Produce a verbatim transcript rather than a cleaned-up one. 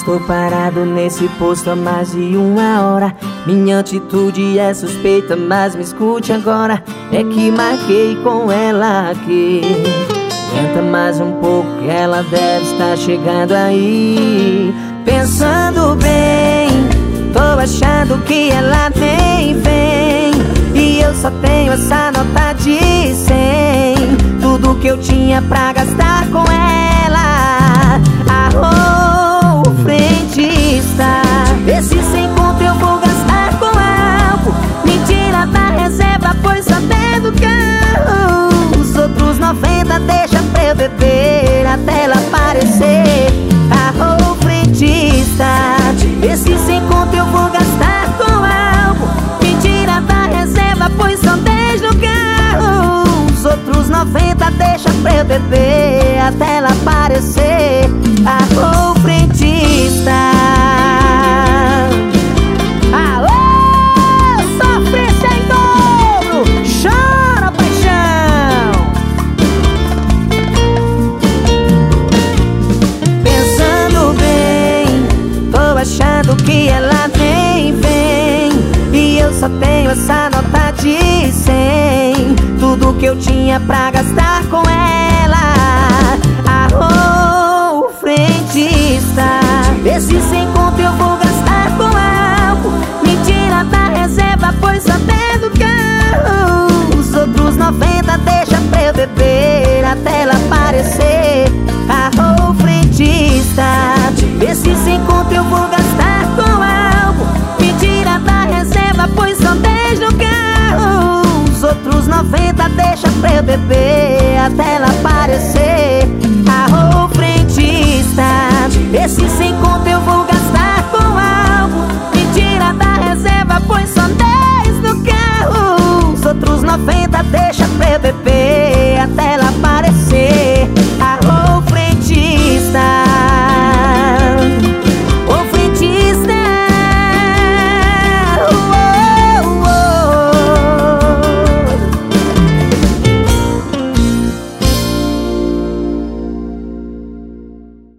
Estou parado nesse posto há mais de uma hora. Minha atitude é suspeita, mas me escute agora. É que marquei com ela aqui. Tenta mais um pouco que ela deve estar chegando aí. Pensando bem, tô achando que ela nem vem. E eu só tenho essa nota de cem. Tudo que eu tinha pra gastar com ela. Arrou, frentista. Esse sem conto eu vou gastar com álcool. Mentira da reserva, pois só tem do carro. Os outros noventa deixa pra eu beber até ela aparecer. Arrou, frentista. Esse sem conto eu vou gastar com álcool. Mentira da reserva, pois só dez no carro. Os outros noventa deixa pra eu beber até ela aparecer. Arrou, frentista. Alô, sofrência em dobro. Chora, paixão. Pensando bem, tô achando que ela nem vem. E eu só tenho essa nota de cem. Tudo que eu tinha pra gastar com ela. Arrou, frentista. Esse sem conto eu vou gastar com álcool. Mentira da reserva, pois só tem do carro. Os outros noventa deixa pra eu beber até ela aparecer. Arrou, frentista. Esse sem conto eu vou gastar com álcool. Mentira da reserva, pois só dez no carro. Os outros noventa deixa pra eu beber até ela aparecer. Arrou, frentista. Esse sem